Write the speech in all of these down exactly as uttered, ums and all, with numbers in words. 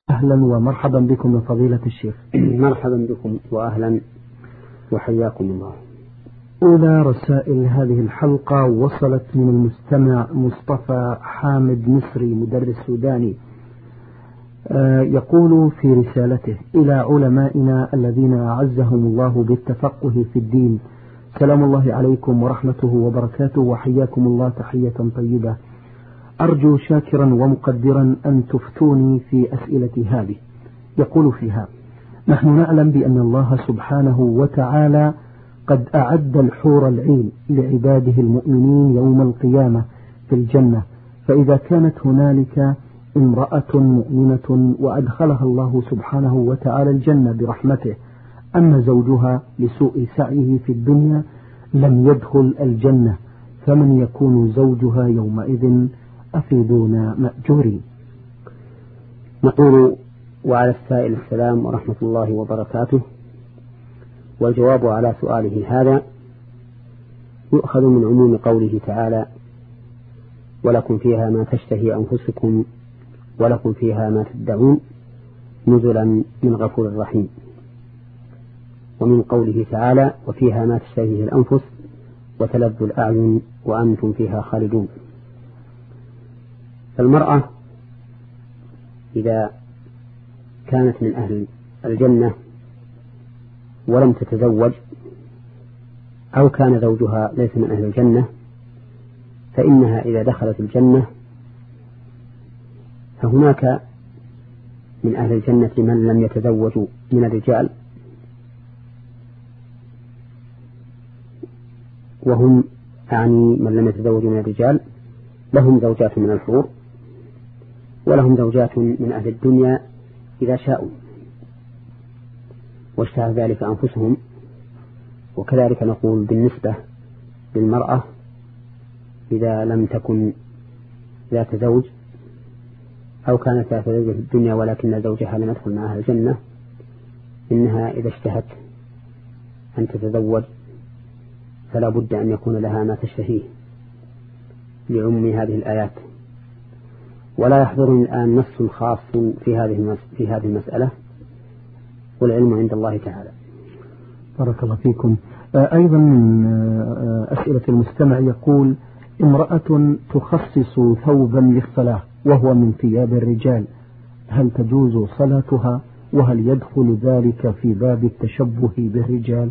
أهلا ومرحبا بكم لفضيلة الشيخ. مرحبا بكم وأهلا وحياكم الله. أولى رسائل هذه الحلقة وصلت من المستمع مصطفى حامد مصري مدرس سوداني. يقول في رسالته: إلى علمائنا الذين أعزهم الله بالتفقه في الدين، سلام الله عليكم ورحمته وبركاته، وحياكم الله تحية طيبة. أرجو شاكرا ومقدرا أن تفتوني في أسئلتي هذه. يقول فيها: نحن نعلم بأن الله سبحانه وتعالى قد أعد الحور العين لعباده المؤمنين يوم القيامة في الجنة، فإذا كانت هنالك امرأة مؤمنة وأدخلها الله سبحانه وتعالى الجنة برحمته، أما زوجها لسوء سعيه في الدنيا لم يدخل الجنة، فمن يكون زوجها يومئذ؟ أفيدونا مأجورين. نقول: وعلى السائل السلام ورحمة الله وبركاته. والجواب على سؤاله هذا يؤخذ من عموم قوله تعالى: ولكم فيها ما تشتهي أنفسكم ولكم فيها ما تدعون نزلا من غفور رحيم، ومن قوله تعالى: وفيها ما تشتهيه الأنفس وتلذ الأعين وأنتم فيها خالدون. فالمرأة إذا كانت من أهل الجنة ولم تتزوج، أو كان زوجها ليس من أهل الجنة، فإنها إذا دخلت الجنة فهناك من أهل الجنة من لم يتزوجوا من الرجال، وهم أعني من لم يتزوجوا من الرجال لهم زوجات من الحور، ولهم زوجات من أهل الدنيا إذا شاءوا واشتهى ذلك أنفسهم. وكذلك نقول بالنسبة للمرأة إذا لم تكن ذات زوج، أو كانت ذات زوج في الدنيا ولكن زوجها لم يدخل معها الجنة، إنها إذا اشتهت أن تتزوج فلا بد أن يكون لها ما تشتهيه لعموم هذه الآيات. ولا يحضرني الآن نص خاص في هذه في هذه المسألة، والعلم عند الله تعالى. بارك الله فيكم. أيضا من أسئلة المستمع يقول: امرأة تخصص ثوبا للصلاة وهو من ثياب الرجال، هل تجوز صلاتها؟ وهل يدخل ذلك في باب التشبه بالرجال؟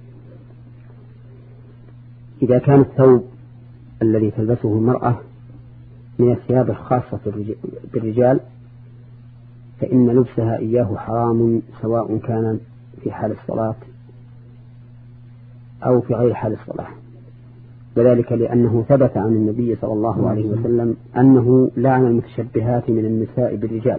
إذا كان الثوب الذي تلبسه المرأة من الثياب الخاصة بالرجال فإن لبسها إياه حرام، سواء كان في حال الصلاة أو في غير حال الصلاة، وذلك لأنه ثبت عن النبي صلى الله عليه وسلم أنه لعن المتشبهات من النساء بالرجال،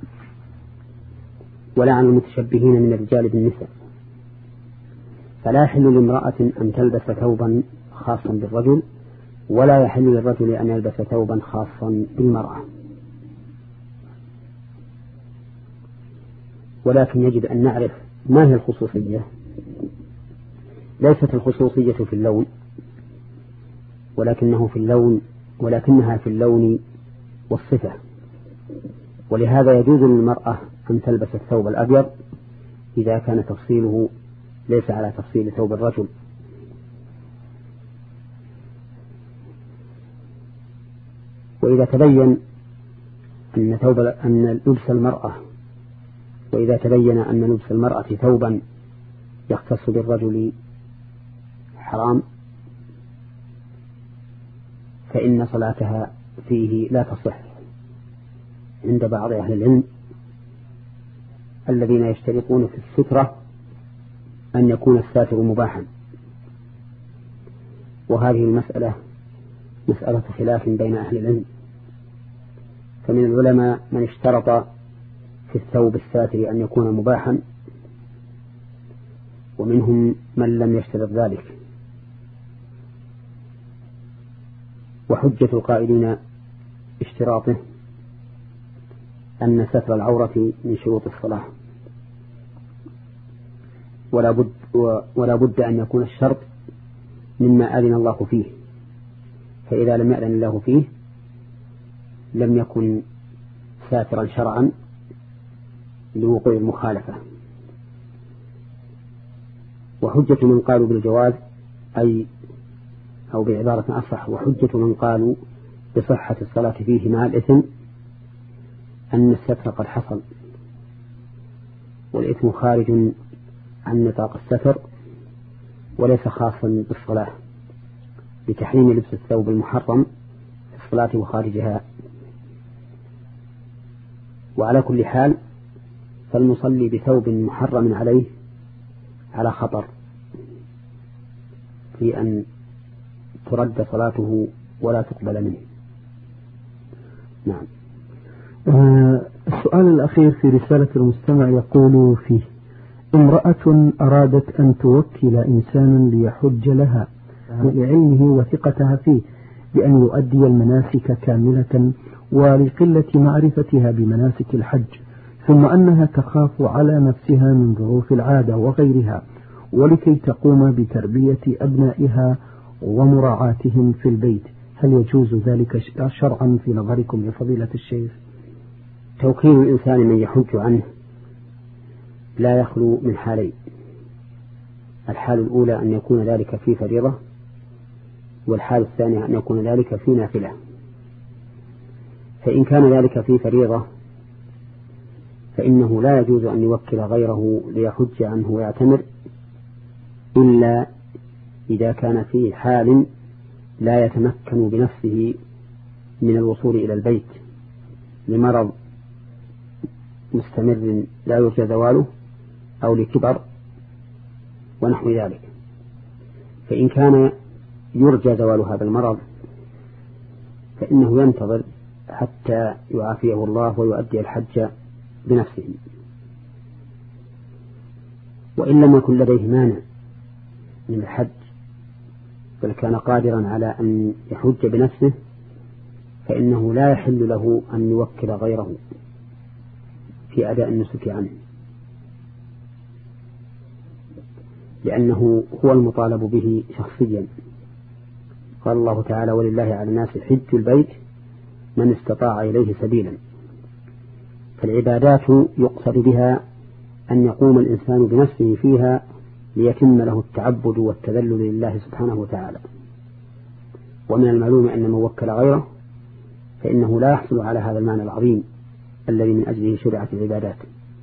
ولعن المتشبهين من الرجال بالنساء. فلا يحل لامرأة أن تلبس ثوبا خاصا بالرجل، ولا يحل للرجل أن يلبس ثوبا خاصا بالمرأة. ولكن يجب أن نعرف ما هي الخصوصية. ليست الخصوصية في اللون، ولكنه في اللون ولكنها في اللون والصفة. ولهذا يجوز للمرأة أن تلبس الثوب الأبيض إذا كان تفصيله ليس على تفصيل ثوب الرجل. وإذا تبين أن ثوب أن لبس المرأة وإذا تبين أن لبس المرأة ثوبا يختص بالرجل حرام، فإن صلاتها فيه لا تصح عند بعض أهل العلم الذين يشترطون في السترة أن يكون الساتر مباحا. وهذه المسألة مسألة خلاف بين أهل العلم، فمن العلماء من اشترط في الثوب الساتر أن يكون مباحا، ومنهم من لم يشترط ذلك. وحجة القائلين اشتراطه أن ستر العورة من شروط الصلاة، ولا بد, ولا بد أن يكون الشرط مما أذن الله فيه، فإذا لم يأذن الله فيه لم يكن ساترا شرعا لوقوع المخالفة. وحجة من قالوا بالجواز أي أو بعبارة أصح، وحجة من قالوا بصحة الصلاة فيه مع الإثم أن الستر قد حصل، والإثم خارج عن نطاق الستر وليس خاصا بالصلاة، بتحريم لبس الثوب المحرم في الصلاة وخارجها. وعلى كل حال فالمصلي بثوب محرم عليه على خطر في أن ترد صلاته ولا تقبل منه. نعم. آه السؤال الأخير في رسالة المستمع يقول فيه: امرأة أرادت أن توكل إنسانا ليحج لها لعلمه وثقتها فيه بأن يؤدي المناسك كاملة ولقلة معرفتها بمناسك الحج، ثم أنها تخاف على نفسها من ظروف العادة وغيرها، ولكي تقوم بتربية أبنائها ومراعاتهم في البيت، هل يجوز ذلك شرعا في نظركم يا فضيلة الشيخ؟ توكيل الإنسان من يحج عنه لا يخلو من حالين: الحال الأولى أن يكون ذلك في فريضة، والحال الثانية أن يكون ذلك في نافلة. فإن كان ذلك في فريضة فإنه لا يجوز أن يوكل غيره ليحج عنه ويعتمر إلا إذا كان في حال لا يتمكن بنفسه من الوصول إلى البيت لمرض مستمر لا يرجى زواله أو لكبر ونحو ذلك. فإن كان يرجى زوال هذا المرض فإنه ينتظر حتى يعافيه الله ويؤدي الحج بنفسه. وإن لم يكن لديه مانع من الحج بل كان قادرا على أن يحج بنفسه فإنه لا يحل له أن يوكل غيره في أداء النسك عنه، لأنه هو المطالب به شخصيا. قال الله تعالى: ولله على الناس حج البيت من استطاع إليه سبيلا. فالعبادات يقصد بها أن يقوم الإنسان بنفسه فيها ليتم له التعبد والتذلل لله سبحانه وتعالى. ومن المعلوم أن من وكل غيره فإنه لا يحصل على هذا المعنى العظيم الذي من أجله شرعت العبادات.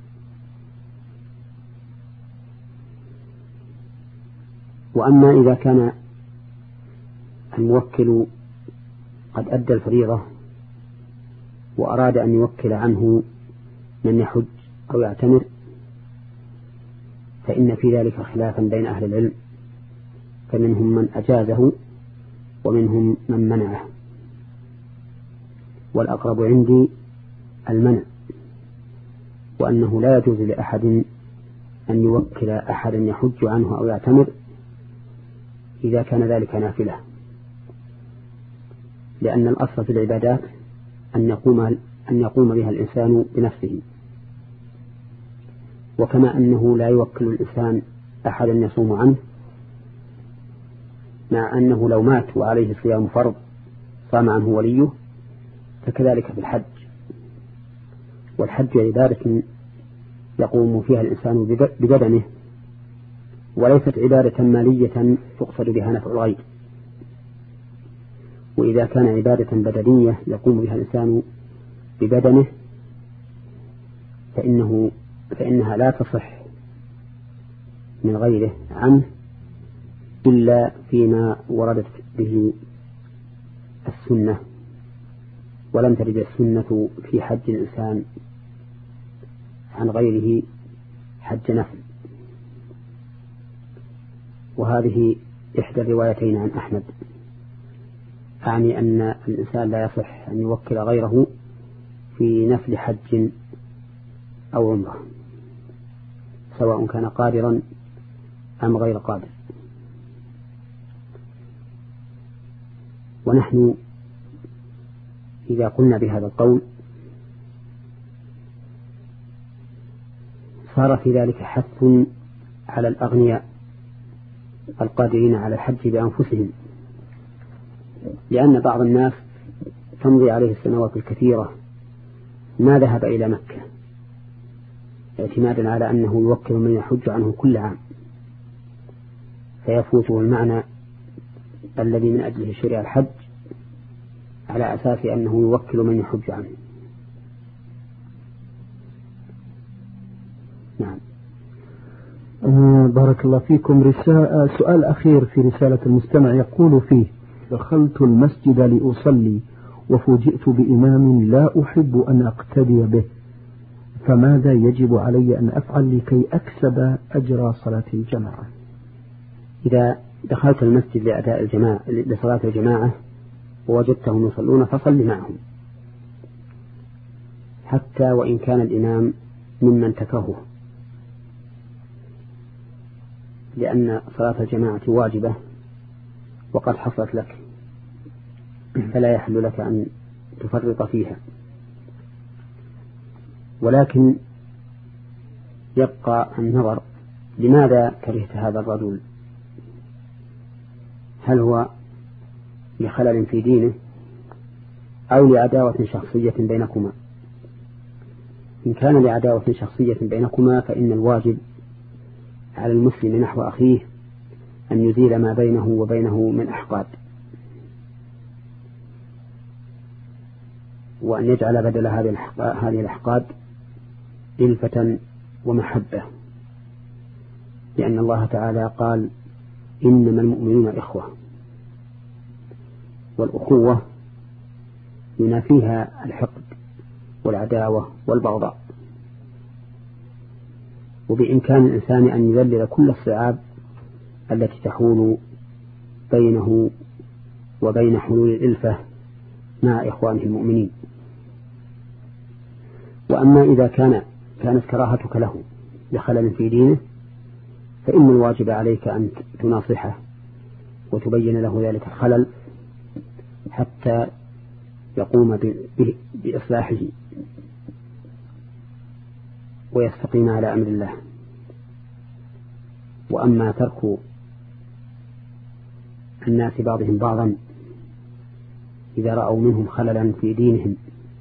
وأما إذا كان الموكل قد أدى الفريضة وأراد أن يوكل عنه من يحج أو يعتمر فإن في ذلك خلافا بين أهل العلم، فمنهم من أجازه ومنهم من منعه، والأقرب عندي المنع، وأنه لا يجوز لأحد أن يوكل أحدا يحج عنه أو يعتمر إذا كان ذلك نافلة، لأن الأصل في العبادات أن يقوم, أن يقوم بها الإنسان بنفسه. وكما أنه لا يوكل الإنسان أحدا يصوم عنه، مع أنه لو مات وعليه صيام فرض صام عنه وليه، فكذلك في الحج. والحج عبادة يقوم فيها الإنسان ببدنه، وليست عبادة مالية تقصد بها نفع الغير. وإذا كان عبادة بدنية يقوم بها الإنسان ببدنه فإنه فإنها لا تصح من غيره عنه إلا فيما وردت به السنة، ولم ترد السنة في حج الإنسان عن غيره حج نفل. وهذه إحدى الروايتين عن أحمد، أعني أن الإنسان لا يصح أن يوكل غيره في نفل حج أو عمره، سواء كان قادرا أم غير قادر. ونحن إذا قلنا بهذا القول صار في ذلك حث على الأغنياء القادرين على الحج بأنفسهم، لأن بعض الناس تمضي عليه السنوات الكثيرة ما ذهب إلى مكة، اعتمادا على أنه يوكل من يحج عنه كل عام، فيفوته المعنى الذي من أجله شرع الحج على أساس أنه يوكل من يحج عنه. نعم. بارك الله فيكم. رسالة سؤال أخير في رسالة المستمع يقول فيه: دخلت المسجد لأصلي وفوجئت بإمام لا أحب أن أقتدي به، فماذا يجب علي أن أفعل لكي أكسب أجر صلاة الجماعة؟ إذا دخلت المسجد لأداء الجماعة لصلاة الجماعة ووجدتهم يصلون فصل معهم، حتى وإن كان الإمام ممن تكرهه، لأن صلاة الجماعة واجبة وقد حصلت لك، فلا يحل لك أن تفرط فيها. ولكن يبقى النظر: لماذا كرهت هذا الرجل؟ هل هو لخلل في دينه أو لعداوة شخصية بينكما؟ إن كان لعداوة شخصية بينكما فإن الواجب على المسلم نحو أخيه أن يزيل ما بينه وبينه من أحقاد، وأن يجعل بدل هذه الأحقاد إلفة ومحبة، لأن الله تعالى قال: إنما المؤمنون إخوة، والأخوة ينافيها الحقد والعداوة والبغضاء. وبإمكان الإنسان أن يذلل كل الصعاب التي تحول بينه وبين حلول الإلفة مع إخوانه المؤمنين. وأما إذا كان كانت كراهتك له لخلل في دينه فإن الواجب عليك أن تناصحه وتبين له ذلك الخلل حتى يقوم بإصلاحه ويستقيم على أمر الله. وأما ترك الناس بعضهم بعضا إذا رأوا منهم خللا في دينهم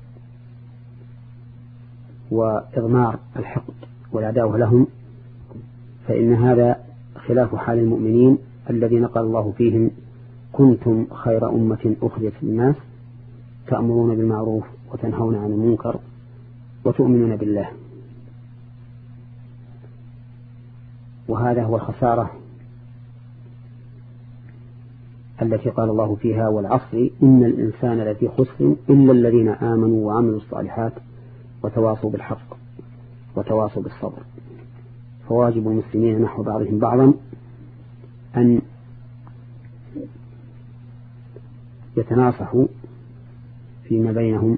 وإضمار الحقد والعداوة لهم، فإن هذا خلاف حال المؤمنين الذين قال الله فيهم: كنتم خير أمة أخرجت للناس تأمرون بالمعروف وتنهون عن المنكر وتؤمنون بالله. وهذا هو الخسارة التي قال الله فيها: والعصر إن الإنسان لفي خسر إلا الذين آمنوا وعملوا الصالحات وتواصوا بالحق وتواصوا بالصبر. فواجب المسلمين نحو بعضهم بعضا أن يتناصحوا فيما بينهم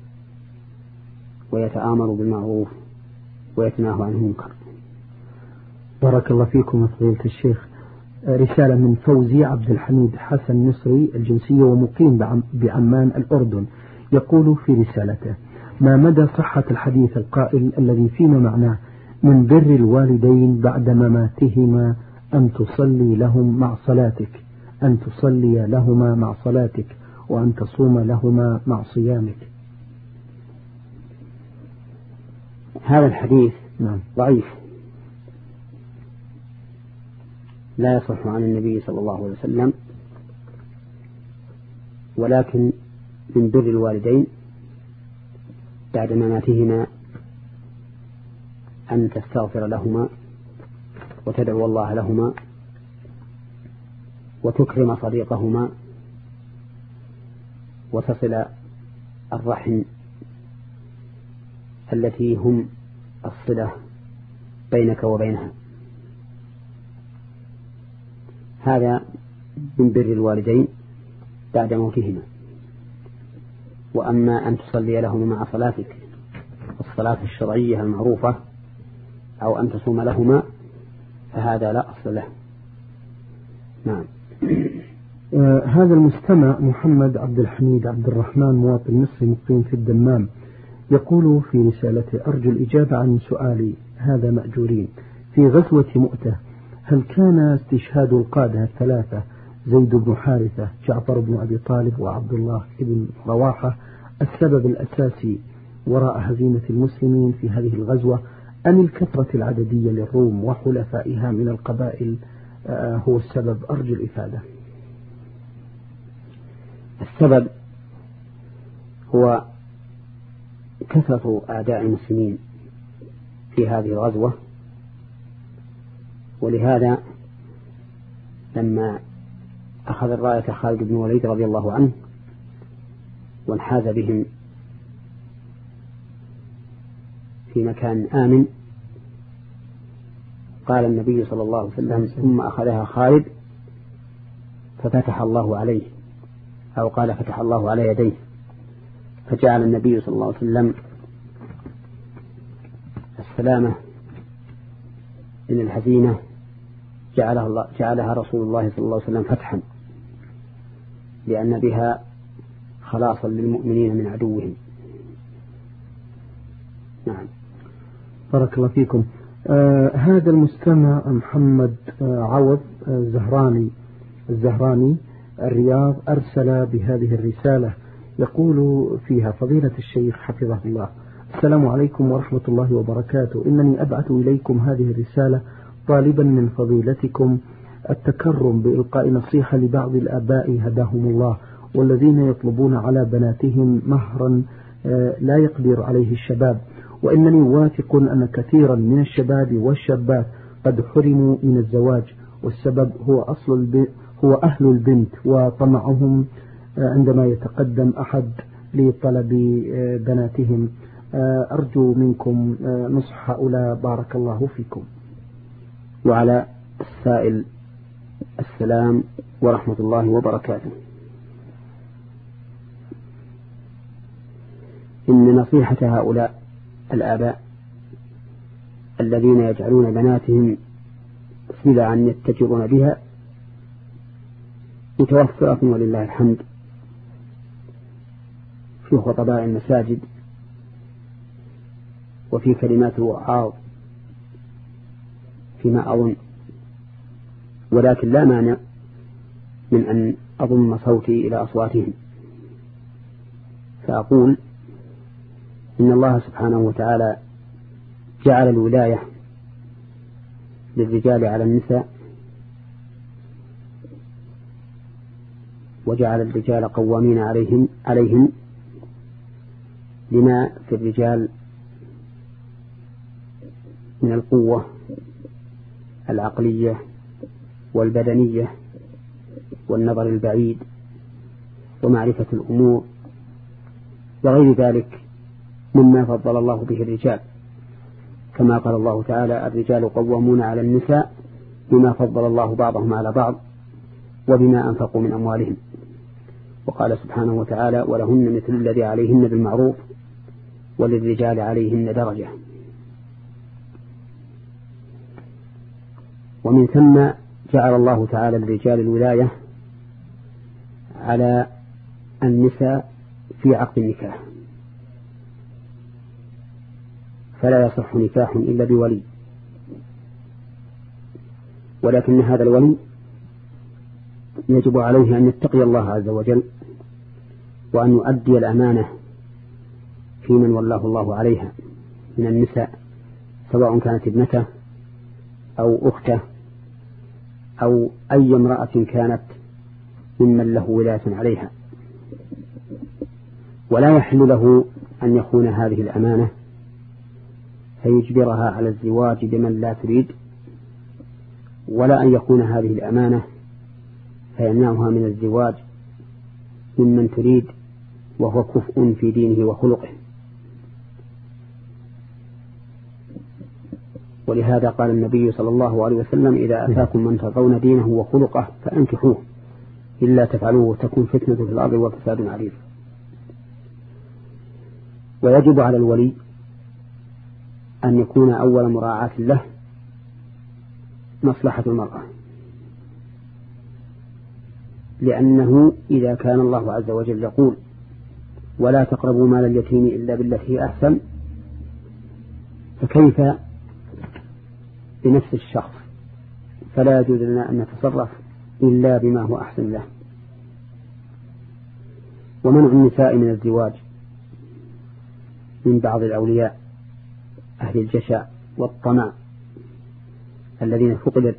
ويتآمروا بالمعروف ويتناهوا عن المنكر. بارك الله فيكم فضيلة الشيخ. رسالة من فوزي عبد الحميد حسن مصري الجنسية ومقيم بعمان الأردن، يقول في رسالته: ما مدى صحة الحديث القائل الذي فيما معناه: من بر الوالدين بعد مماتهما أن تصلي لهم مع صلاتك، أن تصلي لهما مع صلاتك، وأن تصوم لهما مع صيامك؟ هذا الحديث نعم ضعيف، لا يصح عن النبي صلى الله عليه وسلم. ولكن من بر الوالدين بعد مماتهما أن تستغفر لهما وتدعو الله لهما وتكرم صديقهما وتصل الرحم التي هم الصلة بينك وبينها. هذا من بر الوالدين بعد موتهما. وأما أن تصلي لهما مع صلاتك الصلاة الشرعية المعروفة أو أن تصوم لهما فهذا لا أصل له. نعم. آه هذا المستمع محمد عبد الحميد عبد الرحمن مواطن مصري مقيم في الدمام، يقول في رسالته: أرجو الإجابة عن سؤالي هذا مأجورين. في غزوة مؤتة هل كان استشهاد القادة الثلاثة زيد بن حارثة، جعفر بن أبي طالب، وعبد الله بن رواحة السبب الأساسي وراء هزيمة المسلمين في هذه الغزوة، أم الكثرة العددية للروم وحلفائها من القبائل هو السبب؟ أرجو الإفادة. السبب هو كثرة أعداء المسلمين في هذه الغزوة، ولهذا لما أخذ الراية خالد بن وليد رضي الله عنه وانحاز بهم في مكان آمن، قال النبي صلى الله عليه وسلم: ثم أخذها خالد ففتح الله عليه، أو قال فتح الله على يديه، فجعل النبي صلى الله عليه وسلم السلامة من الهزيمة جعلها, الله جعلها رسول الله صلى الله عليه وسلم فتحا، لأن بها خلاصا للمؤمنين من عدوهم. نعم. بارك الله فيكم. آه هذا المستمع محمد آه عوض آه زهراني الزهراني الرياض أرسل بهذه الرسالة، يقول فيها: فضيلة الشيخ حفظه الله، السلام عليكم ورحمة الله وبركاته. إنني أبعث إليكم هذه الرسالة طالبا من فضيلتكم التكرم بإلقاء نصيحة لبعض الآباء هداهم الله، والذين يطلبون على بناتهم مهرا لا يقدر عليه الشباب، وإنني واثق أن كثيرا من الشباب والشابات قد حرموا من الزواج، والسبب هو أصل الب... هو أهل البنت وطمعهم عندما يتقدم أحد لطلب بناتهم. أرجو منكم نصح هؤلاء، بارك الله فيكم. وعلى السائل السلام ورحمة الله وبركاته. إن نصيحة هؤلاء الآباء الذين يجعلون بناتهم سلعا يتجرون بها متوفرة ولله الحمد في خطباء المساجد وفي كلمات الوعاظ فيما أظن، ولكن لا مانع من أن أضم صوتي إلى أصواتهم، فأقول إن الله سبحانه وتعالى جعل الولاية للرجال على النساء، وجعل الرجال قوامين عليهم عليهم لما في الرجال من القوة العقلية والبدنية والنظر البعيد ومعرفة الأمور وغير ذلك مما فضل الله به الرجال، كما قال الله تعالى: الرجال قوامون على النساء بما فضل الله بعضهم على بعض وبما أنفقوا من أموالهم. وقال سبحانه وتعالى: ولهن مثل الذي عليهن بالمعروف وللرجال عليهن درجة. ومن ثم جعل الله تعالى للرجال الولاية على النساء في عقد النكاح، فلا يصح نكاح إلا بولي، ولكن هذا الولي يجب عليه أن يتقي الله عز وجل وأن يؤدي الأمانة في من ولاه الله عليها من النساء، سواء كانت ابنته أو أخته أو أي امرأة كانت ممن له ولاية عليها، ولا يحل له أن يخون هذه الأمانة فيجبرها على الزواج بمن لا تريد، ولا أن يخون هذه الأمانة فيمنعها من الزواج ممن تريد وهو كفء في دينه وخلقه. ولهذا قال النبي صلى الله عليه وسلم: إذا أتاكم من ترضون دينه وخلقه فأنكحوه، إلا تفعلوه تكون فتنة في الأرض وفساد عريض. ويجب على الولي أن يكون أول مراعاة له مصلحة المرأة، لأنه إذا كان الله عز وجل يقول: ولا تقربوا مال اليتيم إلا بالتي هي أحسن، فكيف بنفس الشخص؟ فلا يجوز لنا أن نتصرف إلا بما هو أحسن له. ومنع النساء من الزواج من بعض الأولياء أهل الجشع والطمع الذين فقدت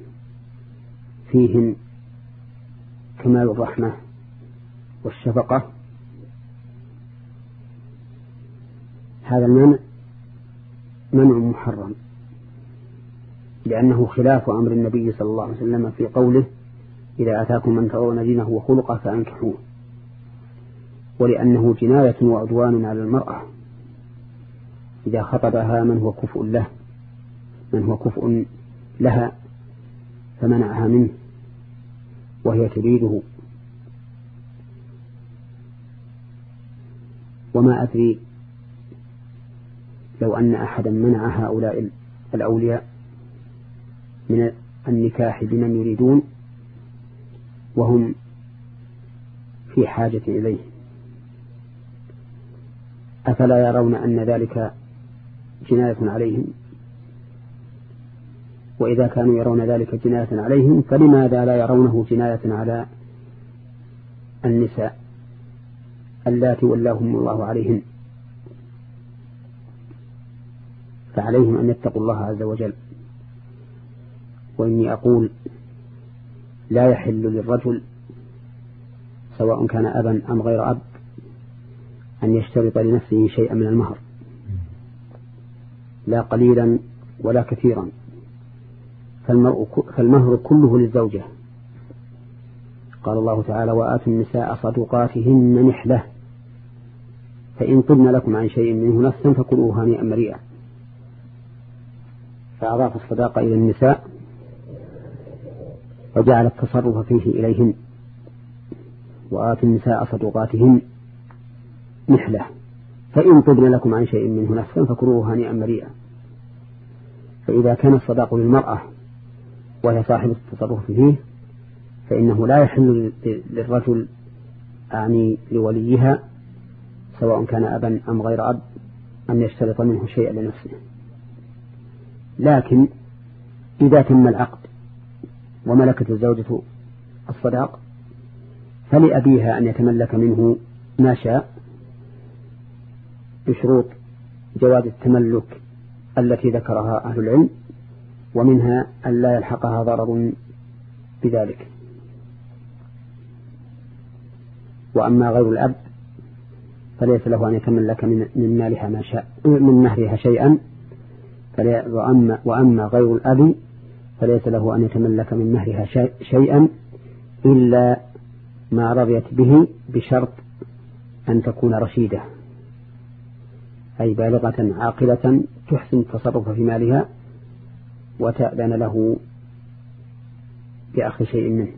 فيهم كمال الرحمة والشفقة، هذا المنع منع محرم، لأنه خلاف أمر النبي صلى الله عليه وسلم في قوله إذا أتاكم من ترون دينه وخلقه فأنكحوه، ولأنه جناية وعدوان على المرأة إذا خطبها من هو كفء له من هو كفء لها فمنعها منه وهي تريده. وما أدري لو أن أحدا منع هؤلاء الأولياء من النكاح بمن يريدون وهم في حاجة إليه، أفلا يرون أن ذلك جناية عليهم؟ وإذا كانوا يرون ذلك جناية عليهم فلماذا لا يرونه جناية على النساء اللاتي ولاهم الله عليهن؟ فعليهم أن يتقوا الله عز وجل. وإني أقول لا يحل للرجل سواء كان أبا أم غير أب أن يشترط لنفسه شيئا من المهر، لا قليلا ولا كثيرا، فالمهر كله للزوجة. قال الله تعالى وآتوا النساء صدقاتهن نحلة فإن طبن لكم عن شيء منه نفسا فكلوه هنيئا مريئا، فأضاف الصداقة إلى النساء وجعل التصرف فيه إليهن. وآتوا النساء صدقاتهن نحلة فإن طبن لكم عن شيء منه نفسا فكلوه هنيئا مريئا. فإذا كان الصداق للمرأة وهي صاحبة التصرف فيه فإنه لا يحل للرجل أعني لوليها سواء كان أبا أم غير أب أن يشترط منه شيئا لنفسه. لكن إذا تم العقد وملكت الزوجة الصداق فلأبيها أن يتملك منه ما شاء بشروط جواز التملك التي ذكرها أهل العلم، ومنها أن لا يلحقها ضرر بذلك. وأما غير الأب فليس له أن يتملك من مالها ما شاء من مهرها شيئا، وأما, وأما غير الأب فليس له أن يتملك من مهرها شيئا إلا ما رضيت به بشرط أن تكون رشيدة، أي بالغة عاقلة تحسن التصرف في مالها وتأذن له بأخذ شيء منه.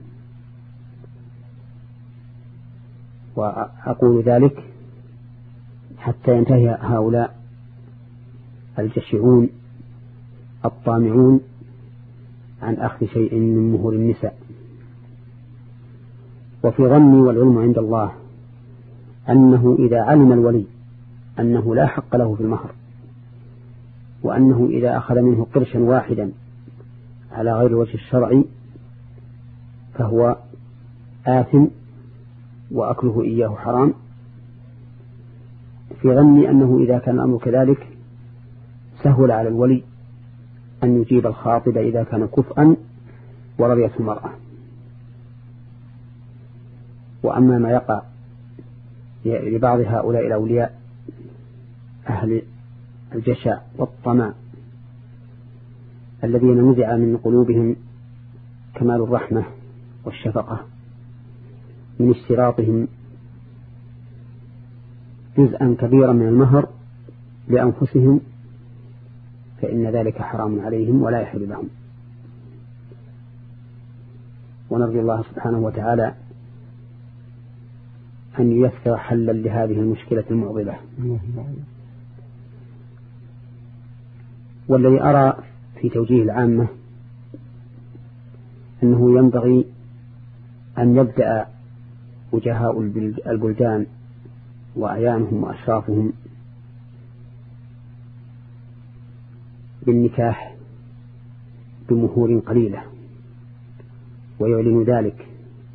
وأقول ذلك حتى ينتهي هؤلاء الجشعون الطامعون عن أخذ شيء من مهور النساء. وفي ظني والعلم عند الله أنه إذا علم الولي أنه لا حق له في المهر، وأنه إذا أخذ منه قرشا واحدا على غير الوجه الشرعي فهو آثم وأكله إياه حرام، في ظني أنه إذا كان الأمر كذلك سهل على الولي أن يجيب الخاطب إذا كان كفءا ورضيت المرأة. وأما ما يقع لبعض هؤلاء الأولياء أهل الجشع والطمع الذين نزع من قلوبهم كمال الرحمة والشفقة من اشتراطهم جزءا كبيرا من المهر لأنفسهم، فإن ذلك حرام عليهم ولا يحل لهم. ونرجو الله سبحانه وتعالى أن ييسر حلا لهذه المشكلة المعضلة. والذي أرى في توجيه العامة أنه ينبغي أن يبدأ وجهاء البلدان وأعيانهم وأشرافهم بالنكاح بمهور قليلة ويعلن ذلك.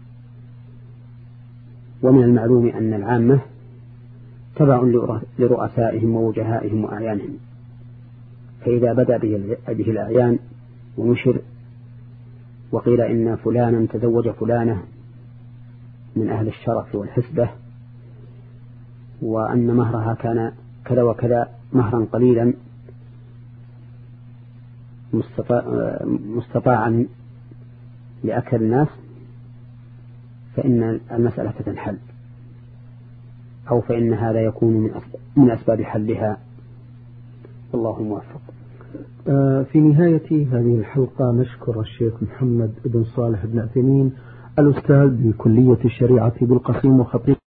ومن المعلوم أن العامة تبع لرؤسائهم ووجهائهم وأعيانهم، فإذا بدأ به الأعيان ونشر وقيل إن فلانا تزوج فلانة من أهل الشرف والحسبة وأن مهرها كان كذا وكذا مهرا قليلا مستطاعا لأكثر الناس، فإن المسألة تنحل، أو فإن هذا يكون من أسباب حلها، والله موفق. في نهاية هذه الحلقة نشكر الشيخ محمد بن صالح بن عثيمين الأستاذ بكلية الشريعة بالقصيم وخطيب